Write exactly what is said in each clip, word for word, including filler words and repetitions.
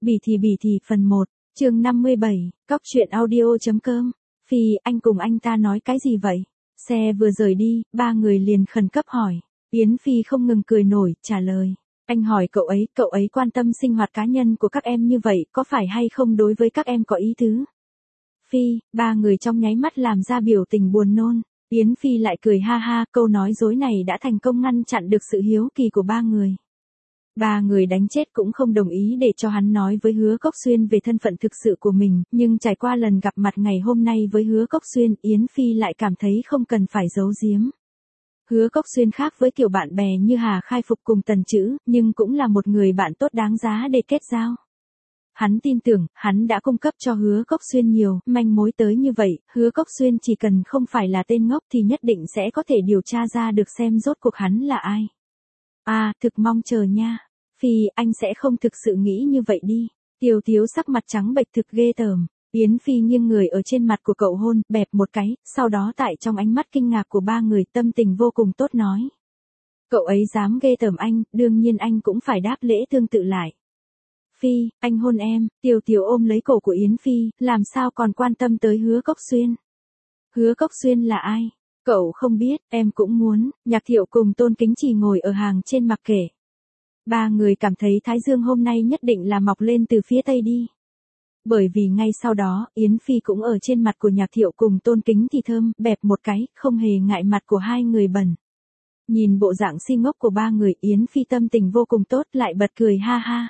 Bỉ thì bỉ thì phần một, chương năm mươi bảy, cóc truyện audio.com. Phi, anh cùng anh ta nói cái gì vậy? Xe vừa rời đi, ba người liền khẩn cấp hỏi. Yến Phi không ngừng cười nổi, trả lời. Anh hỏi cậu ấy, cậu ấy quan tâm sinh hoạt cá nhân của các em như vậy, có phải hay không đối với các em có ý tứ? Phi, ba người trong nháy mắt làm ra biểu tình buồn nôn. Yến Phi lại cười ha ha, câu nói dối này đã thành công ngăn chặn được sự hiếu kỳ của ba người. Ba người đánh chết cũng không đồng ý để cho hắn nói với Hứa Cốc Xuyên về thân phận thực sự của mình, nhưng trải qua lần gặp mặt ngày hôm nay với Hứa Cốc Xuyên, Yến Phi lại cảm thấy không cần phải giấu giếm. Hứa Cốc Xuyên khác với kiểu bạn bè như Hà Khai Phục cùng Tần Chữ, nhưng cũng là một người bạn tốt đáng giá để kết giao. Hắn tin tưởng, hắn đã cung cấp cho Hứa Cốc Xuyên nhiều manh mối tới như vậy, Hứa Cốc Xuyên chỉ cần không phải là tên ngốc thì nhất định sẽ có thể điều tra ra được xem rốt cuộc hắn là ai. À, thực mong chờ nha. Phi, anh sẽ không thực sự nghĩ như vậy đi. Tiêu Tiếu sắc mặt trắng bệch thực ghê tởm. Yến Phi nghiêng người ở trên mặt của cậu hôn, bẹp một cái, sau đó tại trong ánh mắt kinh ngạc của ba người tâm tình vô cùng tốt nói. Cậu ấy dám ghê tởm anh, đương nhiên anh cũng phải đáp lễ tương tự lại. Phi, anh hôn em. Tiêu Tiếu ôm lấy cổ của Yến Phi, làm sao còn quan tâm tới Hứa Cốc Xuyên. Hứa Cốc Xuyên là ai? Cậu không biết, em cũng muốn. Nhạc Thiệu cùng Tôn Kính Trì ngồi ở hàng trên mặc kệ. Ba người cảm thấy Thái Dương hôm nay nhất định là mọc lên từ phía tây đi. Bởi vì ngay sau đó, Yến Phi cũng ở trên mặt của Nhạc Thiệu cùng Tôn Kính thì thơm, bẹp một cái, không hề ngại mặt của hai người bẩn. Nhìn bộ dạng si ngốc của ba người, Yến Phi tâm tình vô cùng tốt, lại bật cười ha ha.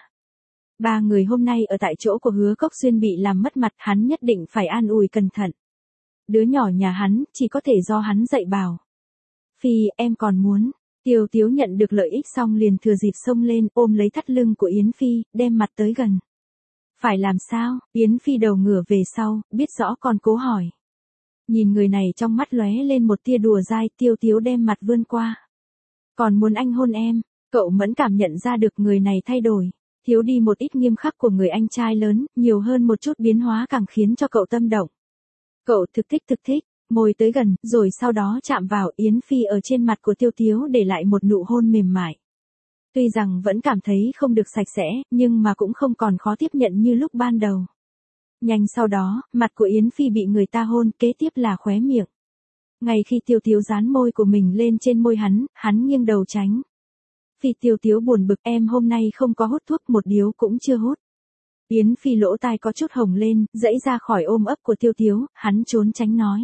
Ba người hôm nay ở tại chỗ của Hứa Cốc Xuyên bị làm mất mặt, hắn nhất định phải an ủi cẩn thận. Đứa nhỏ nhà hắn, chỉ có thể do hắn dạy bảo. Phi, em còn muốn. Tiêu Tiếu nhận được lợi ích xong liền thừa dịp xông lên, ôm lấy thắt lưng của Yến Phi, đem mặt tới gần. Phải làm sao? Yến Phi đầu ngửa về sau, biết rõ còn cố hỏi. Nhìn người này trong mắt lóe lên một tia đùa dai, Tiêu Tiếu đem mặt vươn qua. Còn muốn anh hôn em? Cậu mẫn cảm nhận ra được người này thay đổi. Thiếu đi một ít nghiêm khắc của người anh trai lớn, nhiều hơn một chút biến hóa càng khiến cho cậu tâm động. Cậu thực thích thực thích. Môi tới gần, rồi sau đó chạm vào, Yến Phi ở trên mặt của Tiêu Tiếu để lại một nụ hôn mềm mại. Tuy rằng vẫn cảm thấy không được sạch sẽ, nhưng mà cũng không còn khó tiếp nhận như lúc ban đầu. Nhanh sau đó, mặt của Yến Phi bị người ta hôn, kế tiếp là khóe miệng. Ngay khi Tiêu Tiếu dán môi của mình lên trên môi hắn, hắn nghiêng đầu tránh. Phi Tiêu Tiếu buồn bực, em hôm nay không có hút thuốc, một điếu cũng chưa hút. Yến Phi lỗ tai có chút hồng lên, dãy ra khỏi ôm ấp của Tiêu Tiếu, hắn trốn tránh nói.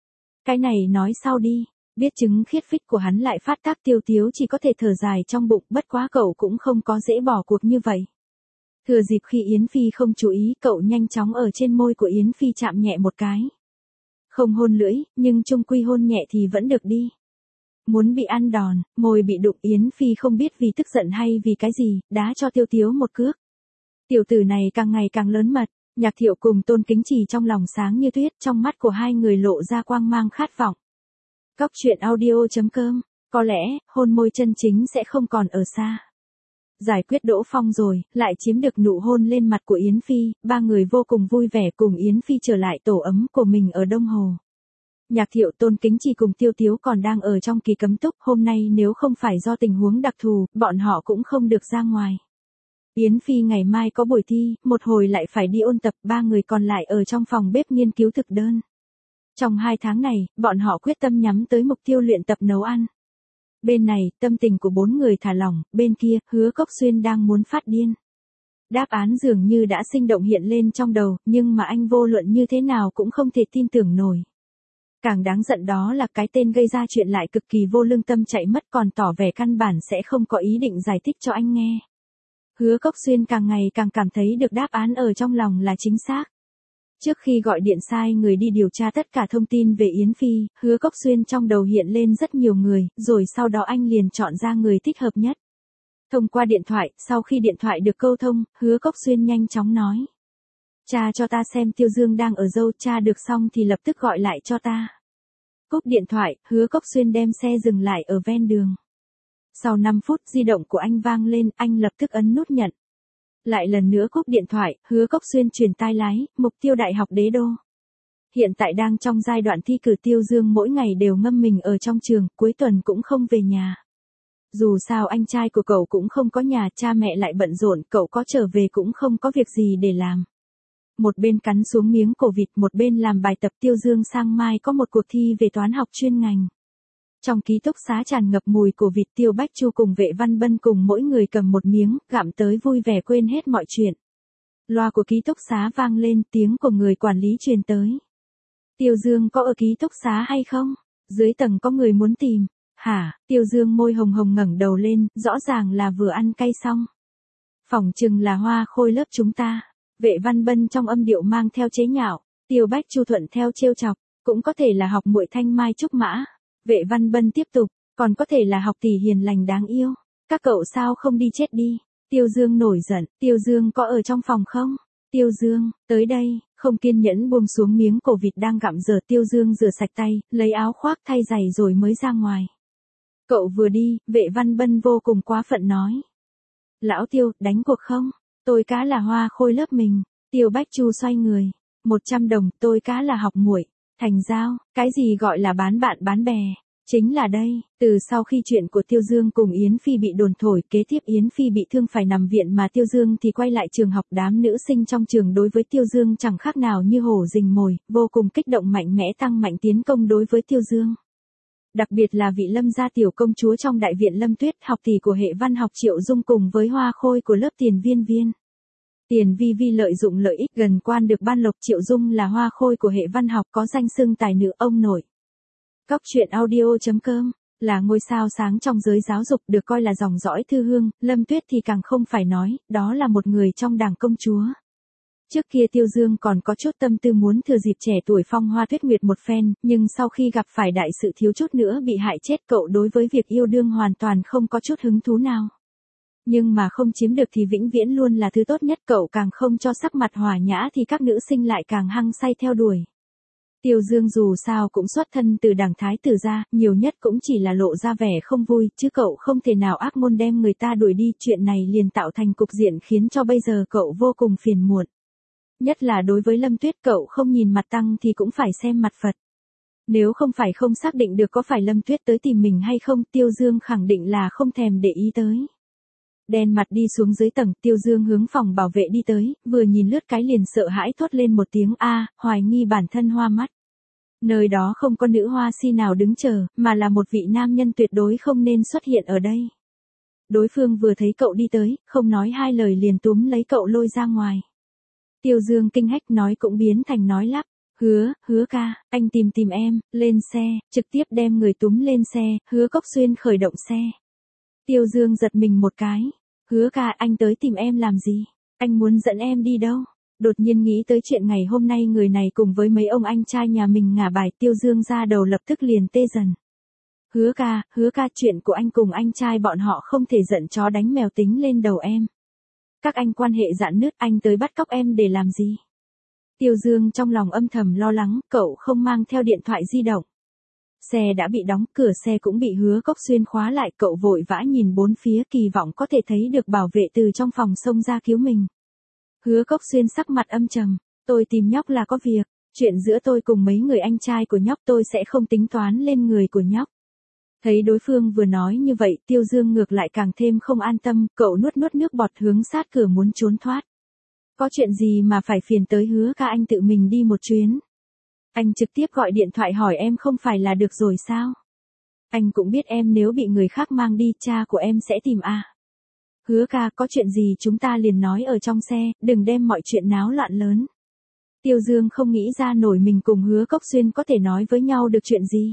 Cái này nói sau đi. Biết chứng khiết phích của hắn lại phát tác, Tiêu Tiếu chỉ có thể thở dài trong bụng, bất quá cậu cũng không có dễ bỏ cuộc như vậy. Thừa dịp khi Yến Phi không chú ý, cậu nhanh chóng ở trên môi của Yến Phi chạm nhẹ một cái. Không hôn lưỡi, nhưng chung quy hôn nhẹ thì vẫn được đi. Muốn bị ăn đòn, môi bị đụng, Yến Phi không biết vì tức giận hay vì cái gì, đá cho Tiêu Tiếu một cước. Tiểu tử này càng ngày càng lớn mật. Nhạc Thiệu cùng Tôn Kính Trì trong lòng sáng như tuyết, trong mắt của hai người lộ ra quang mang khát vọng. Cóc truyện audio.com, có lẽ, hôn môi chân chính sẽ không còn ở xa. Giải quyết Đỗ Phong rồi, lại chiếm được nụ hôn lên mặt của Yến Phi, ba người vô cùng vui vẻ cùng Yến Phi trở lại tổ ấm của mình ở Đông Hồ. Nhạc Thiệu, Tôn Kính Trì cùng Tiêu Tiếu còn đang ở trong kỳ cấm túc, hôm nay nếu không phải do tình huống đặc thù, bọn họ cũng không được ra ngoài. Yến Phi ngày mai có buổi thi, một hồi lại phải đi ôn tập, ba người còn lại ở trong phòng bếp nghiên cứu thực đơn. Trong hai tháng này, bọn họ quyết tâm nhắm tới mục tiêu luyện tập nấu ăn. Bên này, tâm tình của bốn người thả lỏng, bên kia, Hứa Cốc Xuyên đang muốn phát điên. Đáp án dường như đã sinh động hiện lên trong đầu, nhưng mà anh vô luận như thế nào cũng không thể tin tưởng nổi. Càng đáng giận đó là cái tên gây ra chuyện lại cực kỳ vô lương tâm chạy mất, còn tỏ vẻ căn bản sẽ không có ý định giải thích cho anh nghe. Hứa Cốc Xuyên càng ngày càng cảm thấy được đáp án ở trong lòng là chính xác. Trước khi gọi điện sai người đi điều tra tất cả thông tin về Yến Phi, Hứa Cốc Xuyên trong đầu hiện lên rất nhiều người, rồi sau đó anh liền chọn ra người thích hợp nhất. Thông qua điện thoại, sau khi điện thoại được câu thông, Hứa Cốc Xuyên nhanh chóng nói. Cha cho ta xem Tiêu Dương đang ở dâu, cha được xong thì lập tức gọi lại cho ta. Cúp điện thoại, Hứa Cốc Xuyên đem xe dừng lại ở ven đường. Sau năm phút di động của anh vang lên, anh lập tức ấn nút nhận. Lại lần nữa cúp điện thoại, Hứa Cốc Xuyên truyền tai lái, mục tiêu Đại học Đế Đô. Hiện tại đang trong giai đoạn thi cử, Tiêu Dương mỗi ngày đều ngâm mình ở trong trường, cuối tuần cũng không về nhà. Dù sao anh trai của cậu cũng không có nhà, cha mẹ lại bận rộn, cậu có trở về cũng không có việc gì để làm. Một bên cắn xuống miếng cổ vịt, một bên làm bài tập. Tiêu Dương sang mai có một cuộc thi về toán học chuyên ngành. Trong ký túc xá tràn ngập mùi của vịt. Tiêu Bách Chu cùng Vệ Văn Bân cùng mỗi người cầm một miếng, gặm tới vui vẻ quên hết mọi chuyện. Loa của ký túc xá vang lên, tiếng của người quản lý truyền tới. Tiêu Dương có ở ký túc xá hay không? Dưới tầng có người muốn tìm. Hả? Tiêu Dương môi hồng hồng ngẩng đầu lên, rõ ràng là vừa ăn cay xong. Phỏng chừng là Hoa Khôi lớp chúng ta. Vệ Văn Bân trong âm điệu mang theo chế nhạo. Tiêu Bách Chu thuận theo trêu chọc, cũng có thể là học muội Thanh Mai Trúc Mã. Vệ Văn Bân tiếp tục, còn có thể là học tỷ hiền lành đáng yêu. Các cậu sao không đi chết đi? Tiêu Dương nổi giận. Tiêu Dương có ở trong phòng không? Tiêu Dương, tới đây. Không kiên nhẫn buông xuống miếng cổ vịt đang gặm dở. Tiêu Dương rửa sạch tay, lấy áo khoác thay giày rồi mới ra ngoài. Cậu vừa đi, Vệ Văn Bân vô cùng quá phận nói. Lão Tiêu, đánh cuộc không? Tôi cá là Hoa Khôi lớp mình. Tiêu Bách Chu xoay người. một trăm đồng, tôi cá là học muội. Thành giao, cái gì gọi là bán bạn bán bè? Chính là đây, từ sau khi chuyện của Tiêu Dương cùng Yến Phi bị đồn thổi, kế tiếp Yến Phi bị thương phải nằm viện mà Tiêu Dương thì quay lại trường học. Đám nữ sinh trong trường đối với Tiêu Dương chẳng khác nào như hổ rình mồi, vô cùng kích động mạnh mẽ tăng mạnh tiến công đối với Tiêu Dương. Đặc biệt là vị Lâm gia tiểu công chúa trong đại viện Lâm Tuyết, học tỷ của hệ văn học Triệu Dung cùng với Hoa Khôi của lớp Tiền Viên Viên. Tiền Vi Vi lợi dụng lợi ích gần quan được ban lộc. Triệu Dung là Hoa Khôi của hệ văn học, có danh xưng tài nữ ông nội. Cóc truyện audio chấm com là ngôi sao sáng trong giới giáo dục, được coi là dòng dõi thư hương. Lâm Tuyết thì càng không phải nói, đó là một người trong đảng công chúa. Trước kia Tiêu Dương còn có chút tâm tư muốn thừa dịp trẻ tuổi phong hoa tuyết nguyệt một phen, nhưng sau khi gặp phải đại sự thiếu chút nữa bị hại chết, cậu đối với việc yêu đương hoàn toàn không có chút hứng thú nào. Nhưng mà không chiếm được thì vĩnh viễn luôn là thứ tốt nhất, cậu càng không cho sắc mặt hòa nhã thì các nữ sinh lại càng hăng say theo đuổi. Tiêu Dương dù sao cũng xuất thân từ đảng thái tử gia, nhiều nhất cũng chỉ là lộ ra vẻ không vui, chứ cậu không thể nào ác môn đem người ta đuổi đi. Chuyện này liền tạo thành cục diện khiến cho bây giờ cậu vô cùng phiền muộn. Nhất là đối với Lâm Tuyết, cậu không nhìn mặt tăng thì cũng phải xem mặt Phật. Nếu không phải không xác định được có phải Lâm Tuyết tới tìm mình hay không, Tiêu Dương khẳng định là không thèm để ý tới. Đen mặt đi xuống dưới tầng, Tiêu Dương hướng phòng bảo vệ đi tới, vừa nhìn lướt cái liền sợ hãi thốt lên một tiếng a, hoài nghi bản thân hoa mắt. Nơi đó không có nữ hoa si nào đứng chờ, mà là một vị nam nhân tuyệt đối không nên xuất hiện ở đây. Đối phương vừa thấy cậu đi tới, không nói hai lời liền túm lấy cậu lôi ra ngoài. Tiêu Dương kinh hách nói cũng biến thành nói lắp. Hứa, hứa ca, anh tìm tìm em, lên xe, trực tiếp đem người túm lên xe. Hứa Cốc Xuyên khởi động xe. Tiêu Dương giật mình một cái. Hứa ca, anh tới tìm em làm gì? Anh muốn dẫn em đi đâu? Đột nhiên nghĩ tới chuyện ngày hôm nay người này cùng với mấy ông anh trai nhà mình ngả bài, Tiêu Dương ra đầu lập tức liền tê dần. Hứa ca, hứa ca, chuyện của anh cùng anh trai bọn họ không thể giận chó đánh mèo tính lên đầu em. Các anh quan hệ rạn nứt, anh tới bắt cóc em để làm gì? Tiêu Dương trong lòng âm thầm lo lắng, cậu không mang theo điện thoại di động. Xe đã bị đóng, cửa xe cũng bị Hứa Cốc Xuyên khóa lại, cậu vội vã nhìn bốn phía kỳ vọng có thể thấy được bảo vệ từ trong phòng xông ra cứu mình. Hứa Cốc Xuyên sắc mặt âm trầm, tôi tìm nhóc là có việc, chuyện giữa tôi cùng mấy người anh trai của nhóc tôi sẽ không tính toán lên người của nhóc. Thấy đối phương vừa nói như vậy, Tiêu Dương ngược lại càng thêm không an tâm, cậu nuốt nuốt nước bọt hướng sát cửa muốn trốn thoát. Có chuyện gì mà phải phiền tới Hứa ca, anh tự mình đi một chuyến. Anh trực tiếp gọi điện thoại hỏi em không phải là được rồi sao? Anh cũng biết em nếu bị người khác mang đi, cha của em sẽ tìm à. Hứa ca, có chuyện gì chúng ta liền nói ở trong xe, đừng đem mọi chuyện náo loạn lớn. Tiêu Dương không nghĩ ra nổi mình cùng Hứa Cốc Xuyên có thể nói với nhau được chuyện gì.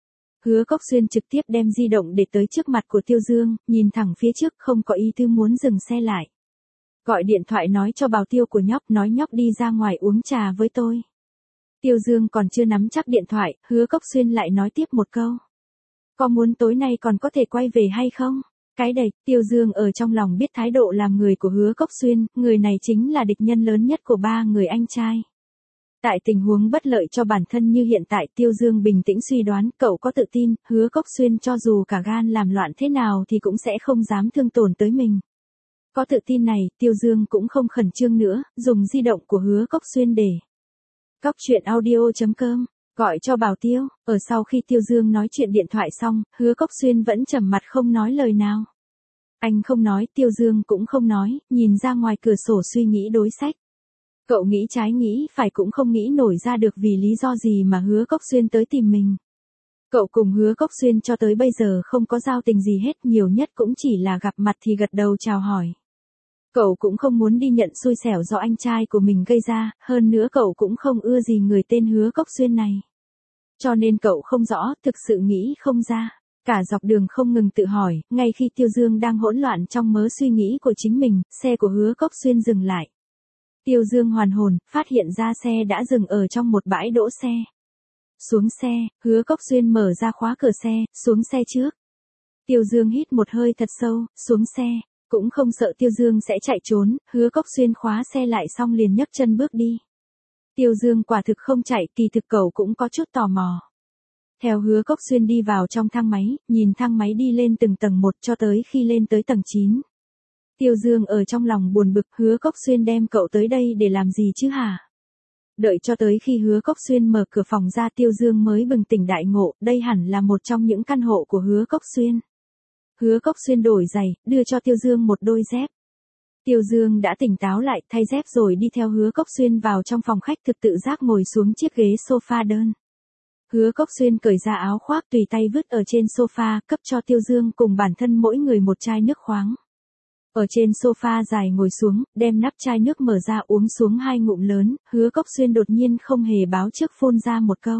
Hứa Cốc Xuyên trực tiếp đem di động để tới trước mặt của Tiêu Dương, nhìn thẳng phía trước không có ý tư muốn dừng xe lại. Gọi điện thoại nói cho bảo tiêu của nhóc, nói nhóc đi ra ngoài uống trà với tôi. Tiêu Dương còn chưa nắm chắc điện thoại, Hứa Cốc Xuyên lại nói tiếp một câu. Có muốn tối nay còn có thể quay về hay không? Cái đẩy, Tiêu Dương ở trong lòng biết thái độ làm người của Hứa Cốc Xuyên, người này chính là địch nhân lớn nhất của ba người anh trai. Tại tình huống bất lợi cho bản thân như hiện tại, Tiêu Dương bình tĩnh suy đoán, cậu có tự tin, Hứa Cốc Xuyên cho dù cả gan làm loạn thế nào thì cũng sẽ không dám thương tổn tới mình. Có tự tin này, Tiêu Dương cũng không khẩn trương nữa, dùng di động của Hứa Cốc Xuyên để. Cóc truyện audio chấm com Gọi cho Bảo Tiêu, ở sau khi Tiêu Dương nói chuyện điện thoại xong, Hứa Cốc Xuyên vẫn trầm mặt không nói lời nào. Anh không nói, Tiêu Dương cũng không nói, nhìn ra ngoài cửa sổ suy nghĩ đối sách. Cậu nghĩ trái nghĩ phải cũng không nghĩ nổi ra được vì lý do gì mà Hứa Cốc Xuyên tới tìm mình. Cậu cùng Hứa Cốc Xuyên cho tới bây giờ không có giao tình gì hết, nhiều nhất cũng chỉ là gặp mặt thì gật đầu chào hỏi. Cậu cũng không muốn đi nhận xui xẻo do anh trai của mình gây ra, hơn nữa cậu cũng không ưa gì người tên Hứa Cốc Xuyên này. Cho nên cậu không rõ, thực sự nghĩ không ra. Cả dọc đường không ngừng tự hỏi, ngay khi Tiêu Dương đang hỗn loạn trong mớ suy nghĩ của chính mình, xe của Hứa Cốc Xuyên dừng lại. Tiêu Dương hoàn hồn, phát hiện ra xe đã dừng ở trong một bãi đỗ xe. Xuống xe, Hứa Cốc Xuyên mở ra khóa cửa xe, xuống xe trước. Tiêu Dương hít một hơi thật sâu, xuống xe, cũng không sợ Tiêu Dương sẽ chạy trốn, Hứa Cốc Xuyên khóa xe lại xong liền nhấc chân bước đi. Tiêu Dương quả thực không chạy, kỳ thực cậu cũng có chút tò mò. Theo Hứa Cốc Xuyên đi vào trong thang máy, nhìn thang máy đi lên từng tầng một cho tới khi lên tới tầng chín. Tiêu Dương ở trong lòng buồn bực, Hứa Cốc Xuyên đem cậu tới đây để làm gì chứ hả? Đợi cho tới khi Hứa Cốc Xuyên mở cửa phòng ra, Tiêu Dương mới bừng tỉnh đại ngộ, đây hẳn là một trong những căn hộ của Hứa Cốc Xuyên. Hứa Cốc Xuyên đổi giày, đưa cho Tiêu Dương một đôi dép. Tiêu Dương đã tỉnh táo lại, thay dép rồi đi theo Hứa Cốc Xuyên vào trong phòng khách, thực tự giác ngồi xuống chiếc ghế sofa đơn. Hứa Cốc Xuyên cởi ra áo khoác tùy tay vứt ở trên sofa, cấp cho Tiêu Dương cùng bản thân mỗi người một chai nước khoáng. Ở trên sofa dài ngồi xuống, đem nắp chai nước mở ra uống xuống hai ngụm lớn, Hứa Cốc Xuyên đột nhiên không hề báo trước phun ra một câu.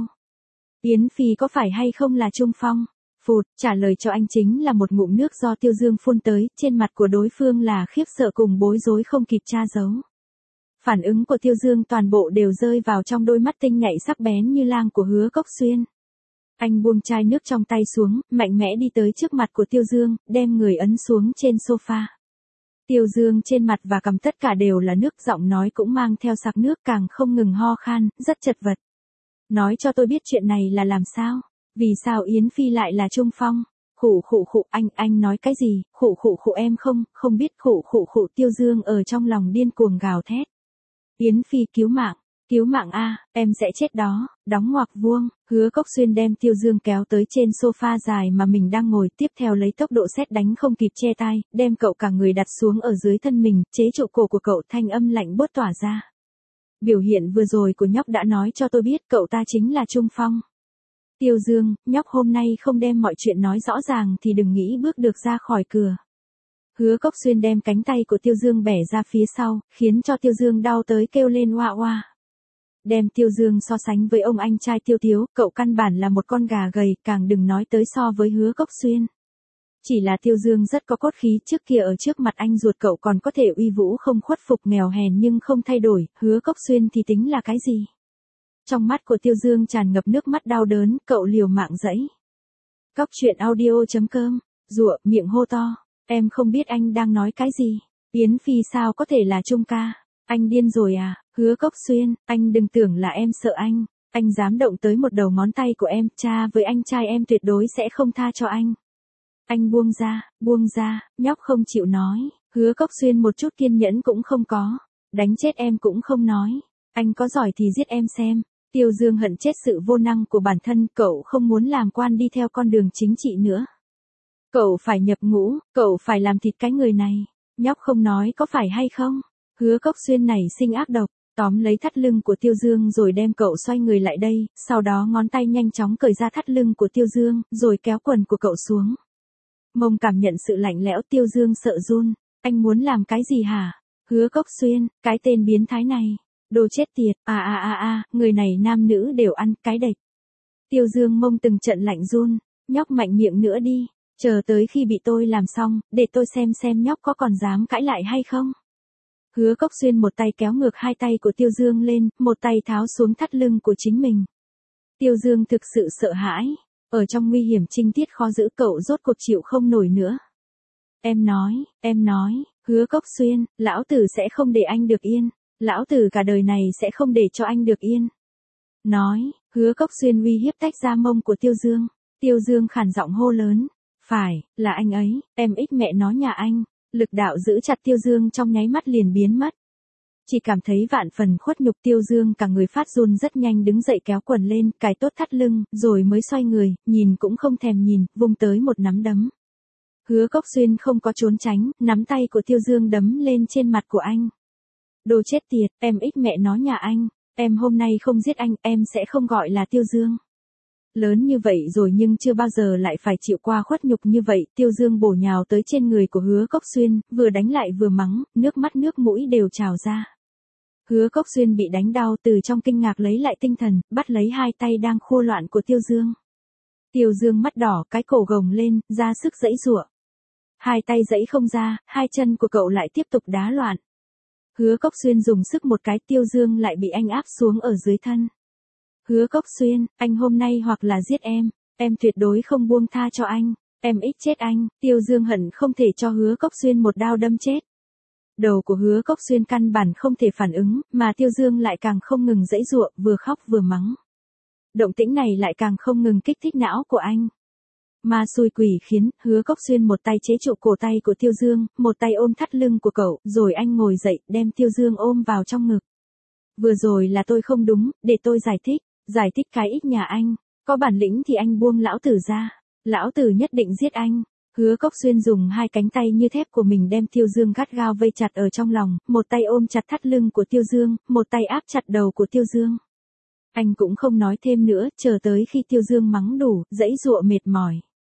Yến Phi có phải hay không là Trung Phong? Phụt, trả lời cho anh chính là một ngụm nước do Tiêu Dương phun tới, trên mặt của đối phương là khiếp sợ cùng bối rối không kịp tra giấu. Phản ứng của Tiêu Dương toàn bộ đều rơi vào trong đôi mắt tinh nhạy sắc bén như lang của Hứa Cốc Xuyên. Anh buông chai nước trong tay xuống, mạnh mẽ đi tới trước mặt của Tiêu Dương, đem người ấn xuống trên sofa. Tiêu Dương trên mặt và cằm tất cả đều là nước, giọng nói cũng mang theo sặc nước, càng không ngừng ho khan, rất chật vật. Nói cho tôi biết chuyện này là làm sao? Vì sao Yến Phi lại là Trung Phong? Khụ khụ khụ, anh, anh nói cái gì? Khụ khụ khụ, em không, không biết. Khụ khụ khụ, Tiêu Dương ở trong lòng điên cuồng gào thét. Yến Phi, cứu mạng, cứu mạng a, em sẽ chết đó, đóng ngoặc vuông. Hứa Cốc Xuyên đem Tiêu Dương kéo tới trên sofa dài mà mình đang ngồi, tiếp theo lấy tốc độ sét đánh không kịp che tai, đem cậu cả người đặt xuống ở dưới thân mình, chế trụ cổ của cậu, thanh âm lạnh buốt tỏa ra. Biểu hiện vừa rồi của nhóc đã nói cho tôi biết cậu ta chính là Trung Phong. Tiêu Dương, nhóc hôm nay không đem mọi chuyện nói rõ ràng thì đừng nghĩ bước được ra khỏi cửa. Hứa Cốc Xuyên đem cánh tay của Tiêu Dương bẻ ra phía sau, khiến cho Tiêu Dương đau tới kêu lên oa oa. Đem Tiêu Dương so sánh với ông anh trai Tiêu Thiếu, cậu căn bản là một con gà gầy, càng đừng nói tới so với Hứa Cốc Xuyên. Chỉ là Tiêu Dương rất có cốt khí, trước kia ở trước mặt anh ruột cậu còn có thể uy vũ không khuất phục, nghèo hèn nhưng không thay đổi, Hứa Cốc Xuyên thì tính là cái gì? Trong mắt của Tiêu Dương tràn ngập nước mắt đau đớn, cậu liều mạng giãy. Cóc truyện audio chấm com, rụa, miệng hô to, em không biết anh đang nói cái gì, Yến Phi sao có thể là Trung ca, anh điên rồi à, Hứa Cốc Xuyên, anh đừng tưởng là em sợ anh, anh dám động tới một đầu ngón tay của em, cha với anh trai em tuyệt đối sẽ không tha cho anh. Anh buông ra, buông ra, nhóc không chịu nói, Hứa Cốc Xuyên một chút kiên nhẫn cũng không có, đánh chết em cũng không nói, anh có giỏi thì giết em xem. Tiêu Dương hận chết sự vô năng của bản thân, cậu không muốn làm quan đi theo con đường chính trị nữa. Cậu phải nhập ngũ, cậu phải làm thịt cái người này, nhóc không nói có phải hay không? Hứa Cốc Xuyên này sinh ác độc, tóm lấy thắt lưng của Tiêu Dương rồi đem cậu xoay người lại đây, sau đó ngón tay nhanh chóng cởi ra thắt lưng của Tiêu Dương, rồi kéo quần của cậu xuống. Mông cảm nhận sự lạnh lẽo, Tiêu Dương sợ run, anh muốn làm cái gì hả? Hứa Cốc Xuyên, cái tên biến thái này. Đồ chết tiệt, à à à à, người này nam nữ đều ăn, cái đệch. Tiêu Dương mông từng trận lạnh run, nhóc mạnh miệng nữa đi, chờ tới khi bị tôi làm xong, để tôi xem xem nhóc có còn dám cãi lại hay không. Hứa Cốc Xuyên một tay kéo ngược hai tay của Tiêu Dương lên, một tay tháo xuống thắt lưng của chính mình. Tiêu Dương thực sự sợ hãi, ở trong nguy hiểm trinh tiết khó giữ, cậu rốt cuộc chịu không nổi nữa. Em nói, em nói, Hứa Cốc Xuyên, lão tử sẽ không để anh được yên. Lão tử cả đời này sẽ không để cho anh được yên. Nói, Hứa Cốc Xuyên uy hiếp tách ra mông của Tiêu Dương. Tiêu Dương khản giọng hô lớn. Phải, là anh ấy, em ít mẹ nó nhà anh. Lực đạo giữ chặt Tiêu Dương trong nháy mắt liền biến mất. chỉ cảm thấy vạn phần khuất nhục. Tiêu Dương cả người phát run rất nhanh đứng dậy kéo quần lên, cài tốt thắt lưng, rồi mới xoay người, nhìn cũng không thèm nhìn, vung tới một nắm đấm. Hứa Cốc Xuyên không có trốn tránh, nắm tay của Tiêu Dương đấm lên trên mặt của anh. Đồ chết tiệt, em ích mẹ nó nhà anh, em hôm nay không giết anh, em sẽ không gọi là Tiêu Dương. Lớn như vậy rồi nhưng chưa bao giờ lại phải chịu qua khuất nhục như vậy. Tiêu Dương bổ nhào tới trên người của Hứa Cốc Xuyên, vừa đánh lại vừa mắng, nước mắt nước mũi đều trào ra. Hứa Cốc Xuyên bị đánh đau, từ trong kinh ngạc lấy lại tinh thần, bắt lấy hai tay đang khua loạn của Tiêu Dương. Tiêu Dương mắt đỏ, cái cổ gồng lên, ra sức giãy giụa. Hai tay giãy không ra, hai chân của cậu lại tiếp tục đá loạn. Hứa Cốc Xuyên dùng sức một cái, Tiêu Dương lại bị anh áp xuống ở dưới thân. Hứa Cốc Xuyên, anh hôm nay hoặc là giết em, em tuyệt đối không buông tha cho anh, em ích chết anh. Tiêu Dương hận không thể cho Hứa Cốc Xuyên một đao đâm chết. Đầu của Hứa Cốc Xuyên căn bản không thể phản ứng, mà Tiêu Dương lại càng không ngừng giãy giụa, vừa khóc vừa mắng. Động tĩnh này lại càng không ngừng kích thích não của anh. Ma xui quỷ khiến, Hứa Cốc Xuyên một tay chế trụ cổ tay của Tiêu Dương, một tay ôm thắt lưng của cậu, rồi anh ngồi dậy, đem Tiêu Dương ôm vào trong ngực. Vừa rồi là tôi không đúng, để tôi giải thích, giải thích cái ít nhà anh, có bản lĩnh thì anh buông lão tử ra, lão tử nhất định giết anh. Hứa Cốc Xuyên dùng hai cánh tay như thép của mình đem Tiêu Dương gắt gao vây chặt ở trong lòng, một tay ôm chặt thắt lưng của Tiêu Dương, một tay áp chặt đầu của Tiêu Dương. Anh cũng không nói thêm nữa, chờ tới khi Tiêu Dương mắng đủ, giãy giụa mệt mỏi.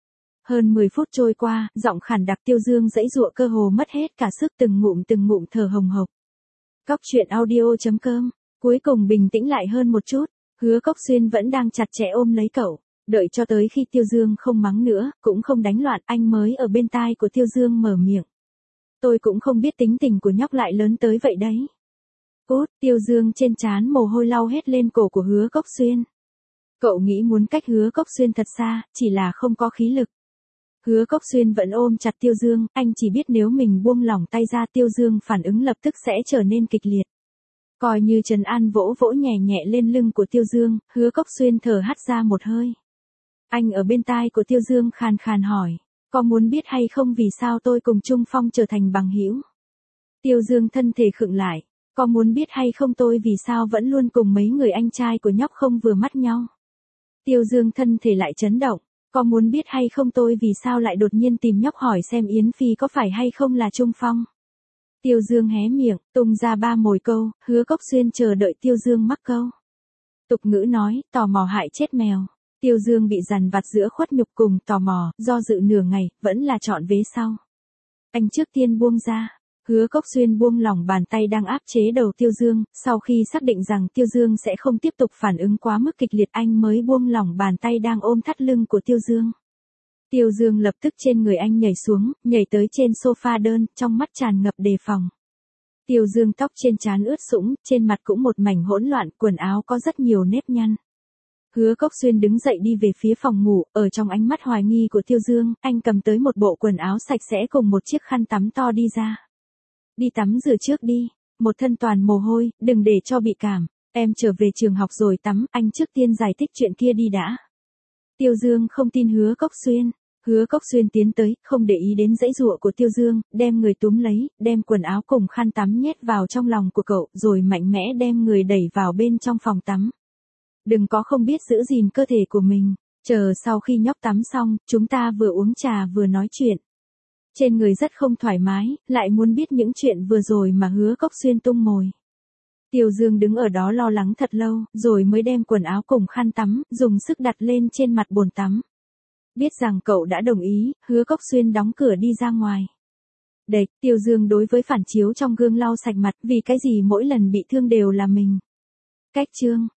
Hơn mười phút trôi qua, giọng khản đặc Tiêu Dương giãy giụa cơ hồ mất hết cả sức, từng ngụm từng ngụm thở hồng hộc. Cóc truyện audio chấm com, cuối cùng bình tĩnh lại hơn một chút, Hứa Cốc Xuyên vẫn đang chặt chẽ ôm lấy cậu, đợi cho tới khi Tiêu Dương không mắng nữa, cũng không đánh loạn, anh mới ở bên tai của Tiêu Dương mở miệng. Tôi cũng không biết tính tình của nhóc lại lớn tới vậy đấy. Cút, Tiêu Dương trên trán mồ hôi lau hết lên cổ của Hứa Cốc Xuyên. Cậu nghĩ muốn cách Hứa Cốc Xuyên thật xa, chỉ là không có khí lực. Hứa Cốc Xuyên vẫn ôm chặt Tiêu Dương, anh chỉ biết nếu mình buông lỏng tay ra Tiêu Dương phản ứng lập tức sẽ trở nên kịch liệt. Coi như trấn an vỗ vỗ nhẹ nhẹ lên lưng của Tiêu Dương, Hứa Cốc Xuyên thở hắt ra một hơi. Anh ở bên tai của Tiêu Dương khàn khàn hỏi, có muốn biết hay không vì sao tôi cùng Trung Phong trở thành bằng hữu? Tiêu Dương thân thể khựng lại, có muốn biết hay không tôi vì sao vẫn luôn cùng mấy người anh trai của nhóc không vừa mắt nhau? Tiêu Dương thân thể lại chấn động, có muốn biết hay không tôi vì sao lại đột nhiên tìm nhóc hỏi xem Yến Phi có phải hay không là Trung Phong? Tiêu Dương hé miệng, tung ra ba mồi câu, Hứa Cốc Xuyên chờ đợi Tiêu Dương mắc câu. Tục ngữ nói, tò mò hại chết mèo. Tiêu Dương bị dằn vặt giữa khuất nhục cùng tò mò, do dự nửa ngày, vẫn là chọn vế sau. Anh trước tiên buông ra. Hứa Cốc Xuyên buông lỏng bàn tay đang áp chế đầu Tiêu Dương, sau khi xác định rằng Tiêu Dương sẽ không tiếp tục phản ứng quá mức kịch liệt, anh mới buông lỏng bàn tay đang ôm thắt lưng của Tiêu Dương. Tiêu Dương lập tức trên người anh nhảy xuống, nhảy tới trên sofa đơn, trong mắt tràn ngập đề phòng. Tiêu Dương tóc trên trán ướt sũng, trên mặt cũng một mảnh hỗn loạn, quần áo có rất nhiều nếp nhăn. Hứa Cốc Xuyên đứng dậy đi về phía phòng ngủ, ở trong ánh mắt hoài nghi của Tiêu Dương, anh cầm tới một bộ quần áo sạch sẽ cùng một chiếc khăn tắm to đi ra. Đi tắm rửa trước đi, một thân toàn mồ hôi, đừng để cho bị cảm, em trở về trường học rồi tắm, anh trước tiên giải thích chuyện kia đi đã. Tiêu Dương không tin Hứa Cốc Xuyên. Hứa Cốc Xuyên tiến tới, không để ý đến giãy giụa của Tiêu Dương, đem người túm lấy, đem quần áo cùng khăn tắm nhét vào trong lòng của cậu, rồi mạnh mẽ đem người đẩy vào bên trong phòng tắm. Đừng có không biết giữ gìn cơ thể của mình, chờ sau khi nhóc tắm xong, chúng ta vừa uống trà vừa nói chuyện. Trên người rất không thoải mái, lại muốn biết những chuyện vừa rồi mà Hứa Cốc Xuyên tung mồi. Tiêu Dương đứng ở đó lo lắng thật lâu, rồi mới đem quần áo cùng khăn tắm, dùng sức đặt lên trên mặt bồn tắm. Biết rằng cậu đã đồng ý, Hứa Cốc Xuyên đóng cửa đi ra ngoài. Đệt, Tiêu Dương đối với phản chiếu trong gương lau sạch mặt, vì cái gì mỗi lần bị thương đều là mình. Cách chương.